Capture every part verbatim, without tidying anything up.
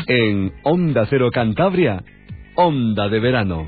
En Onda Cero Cantabria, Onda de Verano.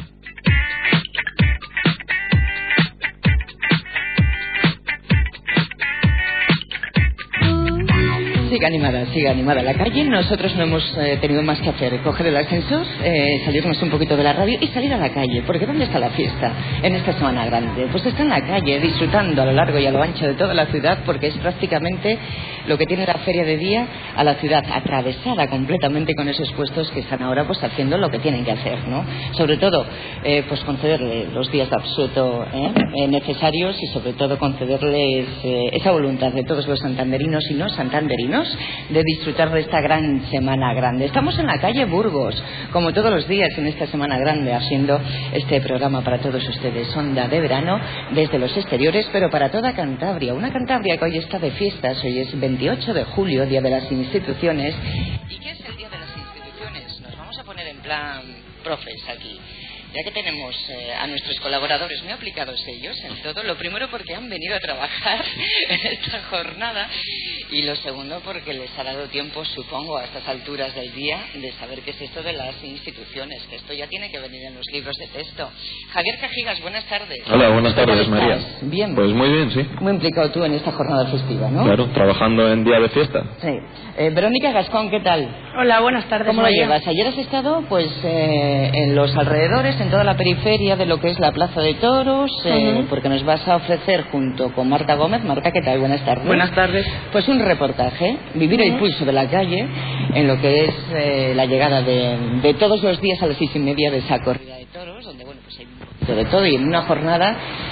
Sigue animada, sigue animada la calle. Nosotros no hemos eh, tenido más que hacer, coger el ascensor, eh, salirnos un poquito de la radio y salir a la calle. Porque ¿dónde está la fiesta en esta Semana Grande? Pues está en la calle, disfrutando a lo largo y a lo ancho de toda la ciudad, porque es prácticamente lo que tiene la feria de día a la ciudad, atravesada completamente con esos puestos que están ahora pues haciendo lo que tienen que hacer, ¿no? Sobre todo, eh, pues concederle los días de absueto ¿eh? Eh, necesarios y sobre todo concederles eh, esa voluntad de todos los santanderinos y no santanderinos de disfrutar de esta gran Semana Grande. Estamos en la calle Burgos, como todos los días en esta Semana Grande, haciendo este programa para todos ustedes, Onda de Verano, desde los exteriores, pero para toda Cantabria. Una Cantabria que hoy está de fiestas, hoy es veintiocho de julio, Día de las Instituciones. ¿Y qué es el Día de las Instituciones? Nos vamos a poner en plan profes aquí. Ya que tenemos eh, a nuestros colaboradores muy aplicados ellos en todo, lo primero porque han venido a trabajar en esta jornada y lo segundo porque les ha dado tiempo, supongo, a estas alturas del día de saber qué es esto de las instituciones, que esto ya tiene que venir en los libros de texto. Javier Cajigas, buenas tardes. Hola, buenas tardes, María. Bien. Pues muy bien, sí. Muy implicado tú en esta jornada festiva, ¿no? Claro, trabajando en día de fiesta. Sí. Eh, Verónica Gascón, ¿qué tal? Hola, buenas tardes, ¿Cómo María? lo llevas? Ayer has estado, pues, eh, en los alrededores, en toda la periferia de lo que es la Plaza de Toros, eh, uh-huh. porque nos vas a ofrecer junto con Marta Gómez. Marta, ¿qué tal? Buenas tardes. Buenas tardes. Pues un reportaje, vivir uh-huh. el pulso de la calle en lo que es eh, la llegada de, de todos los días a las seis y media de esa corrida de toros, donde, bueno, pues hay un poquito de todo y en una jornada,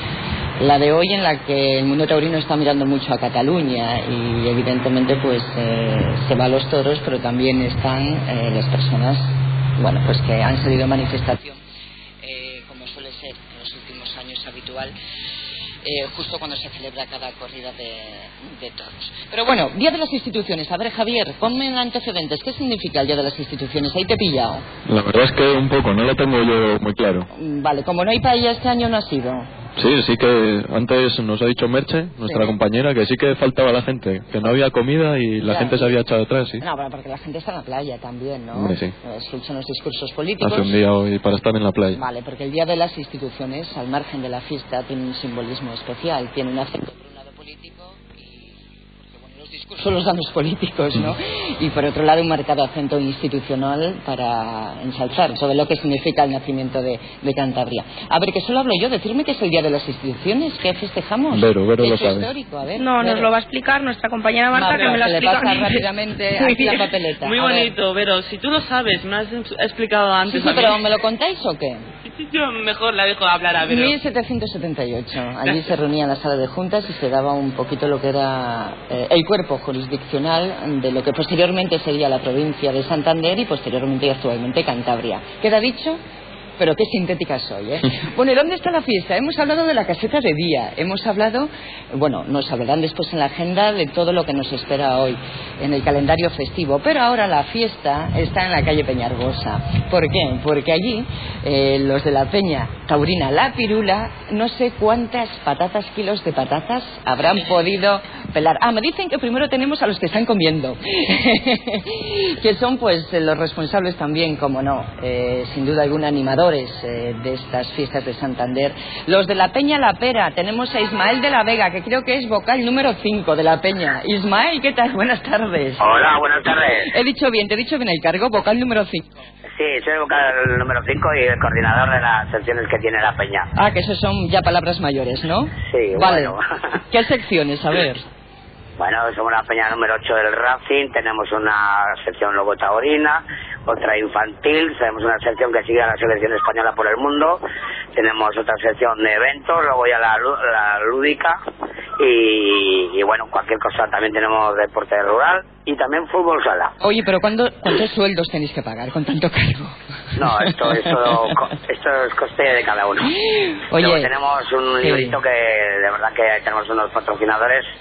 la de hoy, en la que el mundo taurino está mirando mucho a Cataluña y evidentemente pues eh, se va a los toros, pero también están eh, las personas, bueno, pues que han salido en manifestación, eh, como suele ser en los últimos años habitual, eh, justo cuando se celebra cada corrida de, de toros. Pero bueno, Día de las Instituciones. A ver, Javier, ponme en antecedentes. ¿Qué significa el Día de las Instituciones? Ahí te he pillado. La verdad es que un poco, no lo tengo yo muy claro. Vale, como no hay paella este año, no ha sido. Sí, sí que antes nos ha dicho Merche, nuestra sí. compañera, que sí que faltaba la gente, que no había comida y la ya. gente se había echado atrás, sí. No, bueno, porque la gente está en la playa también, ¿no? Hombre, sí. Escuchan los discursos políticos. Hace un día hoy para estar en la playa. Vale, porque el Día de las Instituciones, al margen de la fiesta, tiene un simbolismo especial, tiene un acento por un lado político y... porque, bueno, los discursos los dan los políticos, ¿no? Mm. Y por otro lado un marcado acento institucional para ensalzar sobre lo que significa el nacimiento de, de Cantabria. A ver, que solo hablo yo, decirme que es el Día de las Instituciones, que festejamos. Vero, Vero lo sabe. Histórico, a ver, no, Vero. Nos lo va a explicar nuestra compañera Marta, Marta que me lo le explica. pasa rápidamente aquí la papeleta. Muy bonito, Vero, si tú lo sabes, me has explicado antes. Sí, sí, pero ¿me lo contáis o qué? Yo mejor la dejo hablar a Vero. mil setecientos setenta y ocho, allí se reunía en la sala de juntas y se daba un poquito lo que era eh, el cuerpo jurisdiccional de lo que posteriormente sería la provincia de Santander y posteriormente y actualmente Cantabria. ¿Queda dicho? Pero qué sintética soy, ¿eh? Bueno, ¿y dónde está la fiesta? Hemos hablado de la caseta de día, hemos hablado, bueno, nos hablarán después en la agenda de todo lo que nos espera hoy en el calendario festivo, pero ahora la fiesta está en la calle Peñargosa. ¿Por qué? Porque allí eh, los de la Peña Taurina La Pirula, no sé cuántas patatas, kilos de patatas habrán podido pelar. Ah, me dicen que primero tenemos a los que están comiendo, que son pues los responsables también, como no, eh, sin duda alguna animador de estas fiestas de Santander. Los de la Peña La Pera, tenemos a Ismael de la Vega, que creo que es vocal número cinco de la Peña. Ismael, ¿qué tal? Buenas tardes. Hola, buenas tardes. He dicho bien, te he dicho bien el cargo, vocal número cinco. Sí, soy el vocal número cinco y el coordinador de las secciones que tiene la Peña. Ah, que eso son ya palabras mayores, ¿no? Sí, vale. Bueno. ¿Qué secciones? A ver. Bueno, somos la Peña número ocho del Racing, tenemos una sección lobo taurina, otra infantil, tenemos una sección que sigue a la selección española por el mundo, tenemos otra sección de eventos, luego ya la, la lúdica y, y bueno, cualquier cosa, también tenemos deporte rural y también fútbol sala. Oye, pero ¿cuándo, ¿cuántos sueldos tenéis que pagar con tanto cargo? No, esto, esto, esto es coste de cada uno. Oye, luego tenemos un sí. librito que de verdad que tenemos unos patrocinadores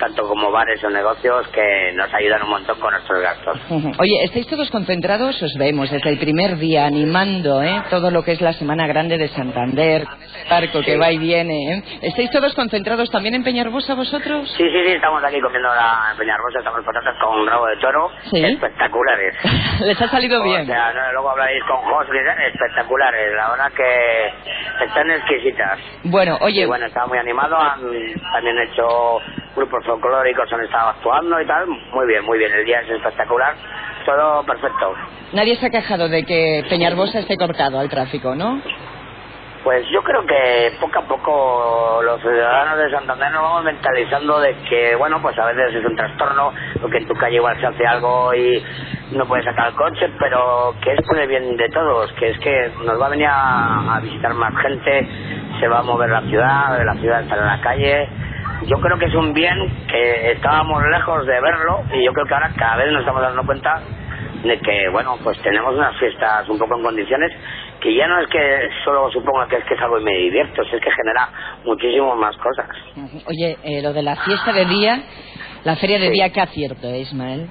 tanto como bares o negocios, que nos ayudan un montón con nuestros gastos. Uh-huh. Oye, ¿estáis todos concentrados? Os vemos desde el primer día animando, ¿eh? Todo lo que es la Semana Grande de Santander, barco sí. que va y viene, ¿eh? ¿Estáis todos concentrados también en Peñarbosa vosotros? Sí, sí, sí, estamos aquí comiendo la, en Peñarbosa, estamos patatas con un rabo de toro, ¿sí? Espectaculares. Les ha salido bien. O sea, no, luego hablaréis con José, espectaculares, la verdad que están exquisitas. Bueno, oye... Y bueno, estaba muy animado, han también hecho grupos folclóricos, han estado actuando y tal, muy bien, muy bien, el día es espectacular, todo perfecto. Nadie se ha quejado de que Peñarbosa esté cortado al tráfico, ¿no? Pues yo creo que poco a poco los ciudadanos de Santander nos vamos mentalizando de que, bueno, pues a veces es un trastorno, porque en tu calle igual se hace algo y no puedes sacar el coche, pero que es por el bien de todos, que es que nos va a venir a, a visitar más gente, se va a mover la ciudad, la ciudad está en la calle. Yo creo que es un bien que estábamos lejos de verlo y yo creo que ahora cada vez nos estamos dando cuenta de que, bueno, pues tenemos unas fiestas un poco en condiciones que ya no es que solo suponga que es que es algo y me divierto, es que genera muchísimas más cosas. Oye, eh, lo de la fiesta de día, la feria de sí. día, ¿qué acierto, eh, Ismael?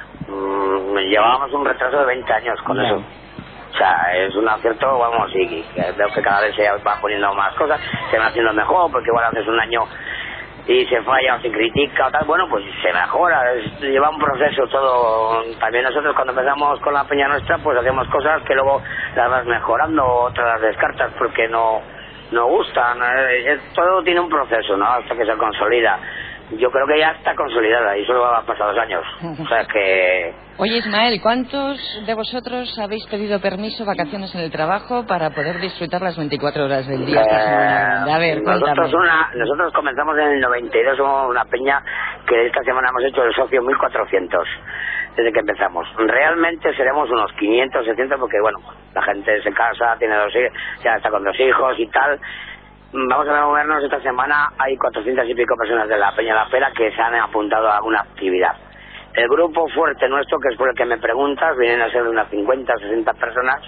Mm, llevábamos un retraso de veinte años con no. eso. O sea, es un acierto, vamos, y, y veo que cada vez se van poniendo más cosas, se van haciendo mejor, porque igual haces un año y se falla o se critica o tal, bueno, pues se mejora, es, lleva un proceso todo. También nosotros cuando empezamos con la Peña Nuestra, pues hacemos cosas que luego las vas mejorando, otras las descartas porque no, no gustan, eh, todo tiene un proceso, ¿no? Hasta que se consolida. Yo creo que ya está consolidada y solo ha pasado dos años, o sea que... Oye, Ismael, ¿cuántos de vosotros habéis pedido permiso, vacaciones en el trabajo para poder disfrutar las veinticuatro horas del día? Eh, a ver, nosotros, una, nosotros comenzamos en el noventa y dos, somos una peña que esta semana hemos hecho el socio mil cuatrocientos, desde que empezamos. Realmente seremos unos quinientos, seiscientos, porque bueno, la gente se casa, tiene dos hijos, ya está con dos hijos y tal. Vamos a movernos esta semana, hay cuatrocientas y pico personas de la Peña La Pera que se han apuntado a alguna actividad. El grupo fuerte nuestro, que es por el que me preguntas, vienen a ser unas cincuenta, sesenta personas,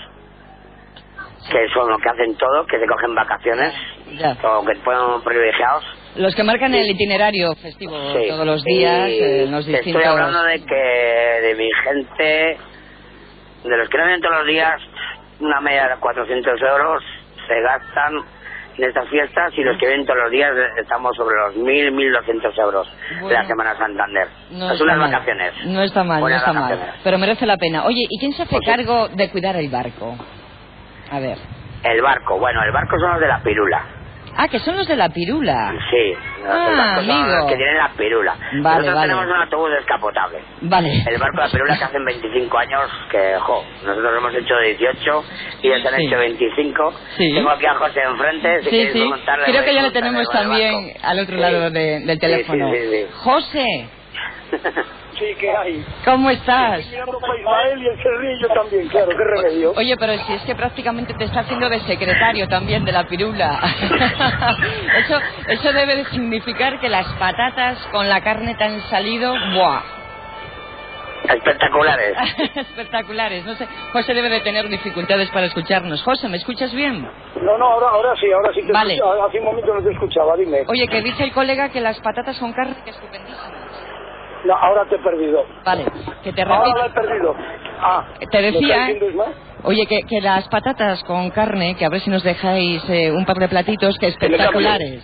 que son los que hacen todo, que se cogen vacaciones, ya. o que pueden privilegiados. Los que marcan sí. el itinerario festivo sí. todos los días, y eh, los distintos... Estoy hablando de que de mi gente, de los que no vienen todos los días, una media de cuatrocientos euros se gastan en estas fiestas, y los que vienen todos los días estamos sobre los mil, mil doscientos euros bueno, de la Semana Santander. No son unas vacaciones. No está mal, Buenas no está vacaciones. mal, pero merece la pena. Oye, ¿y quién se hace pues cargo de cuidar el barco? A ver. El barco, bueno, el barco son los de la pirula. Ah, que son los de la pirula. Sí, los ah, barcos son los que tienen la pirula. Vale, Nosotros vale. tenemos un autobús descapotable. Vale. El barco de la pirula que hacen veinticinco años, que, jo, nosotros hemos hecho dieciocho y ellos han sí. hecho veinticinco. Sí. Tengo aquí a José enfrente. Si sí, sí. Creo que ya lo tenemos también al otro sí. lado de, del teléfono. Sí, sí, sí, sí. José. Sí, ¿qué hay? ¿Cómo estás? Estoy mirando para Ismael y el Cerrillo también, claro, qué remedio. Oye, pero si es que prácticamente te está haciendo de secretario también de la pirula. eso, eso debe de significar que las patatas con la carne te han salido, ¡buah! Espectaculares. Espectaculares, no sé. José debe de tener dificultades para escucharnos. José, ¿me escuchas bien? No, no, ahora, ahora sí, ahora sí te vale. escucho. Hace un momento no te escuchaba, dime. Oye, que dice el colega que las patatas con carne que estupendísimas. No, ahora te he perdido. Vale, que te repito. Ahora he perdido. Ah, te decía... ¿me Oye, que, que las patatas con carne, que a ver si nos dejáis eh, un par de platitos, que espectaculares.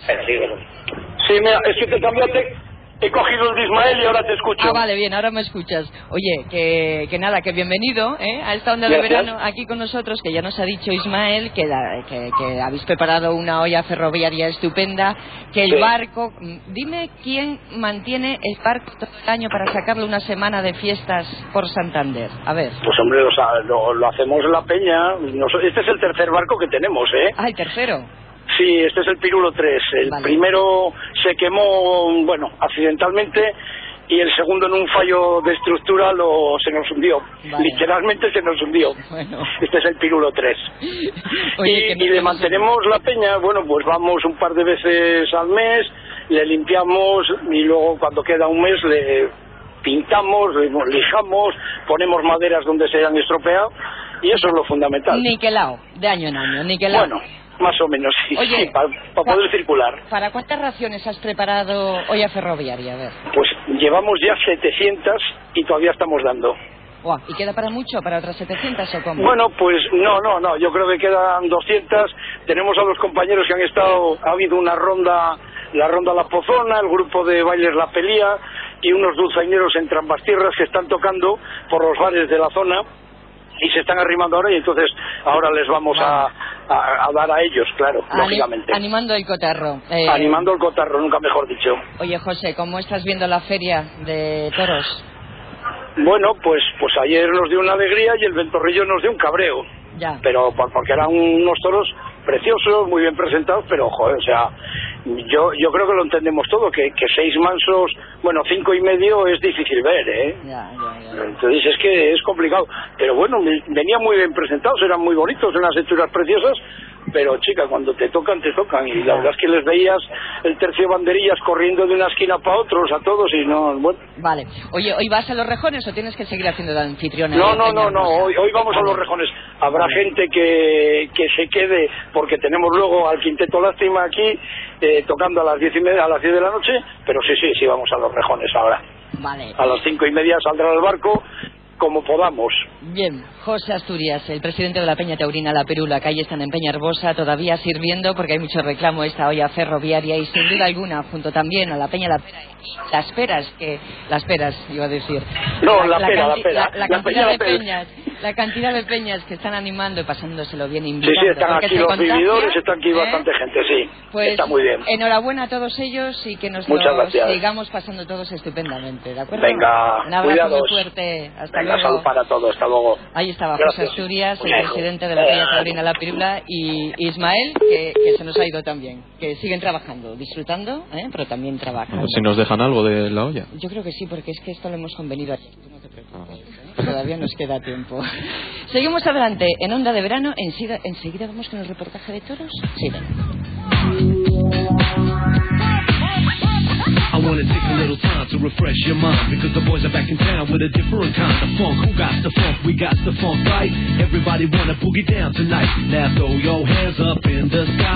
Sí, mira, es que te cambiaste... He cogido el de Ismael y ahora te escucho. Ah, vale, bien, ahora me escuchas. Oye, que, que nada, que bienvenido ¿eh? a esta onda de verano aquí con nosotros, que ya nos ha dicho Ismael que, la, que, que habéis preparado una olla ferroviaria estupenda, que el sí. barco... Dime quién mantiene el barco todo el año para sacarle una semana de fiestas por Santander. A ver. Pues hombre, o sea, lo, lo hacemos en la peña. Este es el tercer barco que tenemos, ¿eh? Ah, el tercero. Sí, este es el Pirulo tres. El vale. primero se quemó, bueno, accidentalmente, y el segundo en un fallo de estructura lo se nos hundió. Vale. Literalmente se nos hundió. Bueno. Este es el Pirulo tres. Oye, y, y le mantenemos la peña, bueno, pues vamos un par de veces al mes, le limpiamos y luego cuando queda un mes le pintamos, le lijamos, ponemos maderas donde se hayan estropeado, y eso es lo fundamental. Niquelao, de año en año, niquelao. Bueno. Más o menos, sí, Oye, sí para pa poder circular. ¿Para cuántas raciones has preparado hoy a Ferroviaria? A ver. Pues llevamos ya setecientas y todavía estamos dando. Wow. ¿Y queda para mucho? ¿Para otras setecientas o cómo? Bueno, pues no, no, no, yo creo que quedan doscientas. Tenemos a los compañeros que han estado, ha habido una ronda, la ronda La Pozona, el grupo de bailes La Pelía y unos dulzaineros en Trambastierras que están tocando por los bares de la zona y se están arrimando ahora y entonces ahora les vamos a, a, a dar a ellos, claro, Anim, lógicamente. Animando el cotarro. Eh... Animando el cotarro, nunca mejor dicho. Oye, José, ¿cómo estás viendo la feria de toros? Bueno, pues pues ayer nos dio una alegría y el Ventorrillo nos dio un cabreo. Ya. Pero porque eran unos toros preciosos, muy bien presentados, pero joder, o sea, yo yo creo que lo entendemos todo, que, que seis mansos, bueno, cinco y medio es difícil ver, ¿eh? Ya, ya, ya. Entonces es que es complicado. Pero bueno, venían muy bien presentados, eran muy bonitos, unas hechuras preciosas, pero chica, cuando te tocan, te tocan. Y la verdad es que les veías el tercio banderillas corriendo de una esquina para otros a todos y no, bueno. Vale. Oye, ¿hoy vas a Los Rejones o tienes que seguir haciendo de anfitriona? No, no, no, no, hoy, hoy vamos a Los Rejones. Habrá gente que, que se quede, porque tenemos luego al Quinteto Lástima aquí, eh, tocando a las diez y media, a las diez de la noche, pero sí, sí, sí, vamos a Los Rejones ahora. Vale. A las cinco y media saldrá el barco, como podamos. Bien, José Asturias, el presidente de la Peña Taurina La Perula, que ahí están en Peñarbosa, todavía sirviendo porque hay mucho reclamo esta olla ferroviaria y sin duda alguna, junto también a la Peña La Pera y las peras, que las peras iba a decir. No, la, la pera, la pera. La, la, la cantidad de peñas, la cantidad de peñas que están animando y pasándoselo bien, invitando. Sí, sí, están aquí los vividores, está aquí ¿eh? bastante gente, sí. Pues está muy bien. Enhorabuena a todos ellos y que nos Muchas lo gracias. sigamos pasando todos estupendamente, ¿de acuerdo? Venga, un abrazo cuidados. muy fuerte. Hasta Venga, luego. salud para todos, hasta luego. Ahí estaba Gracias. José Asturias, el presidente de la Peña Taurina La Pirula, y Ismael, que, que se nos ha ido también, que siguen trabajando, disfrutando, ¿eh? Pero también trabajando. A ver si nos dejan algo de la olla. Yo creo que sí, porque es que esto lo hemos convenido aquí. No te preocupes, ¿eh? Todavía nos queda tiempo. Seguimos adelante en Onda de Verano. Enseguida, enseguida vamos con el reportaje de toros. Sí, ven. I wanna take a little time to refresh your mind, because the boys are back in town with a different kind of funk. Who got the funk? We got the funk, right? Everybody wanna boogie down tonight. Now throw your hands up in the sky.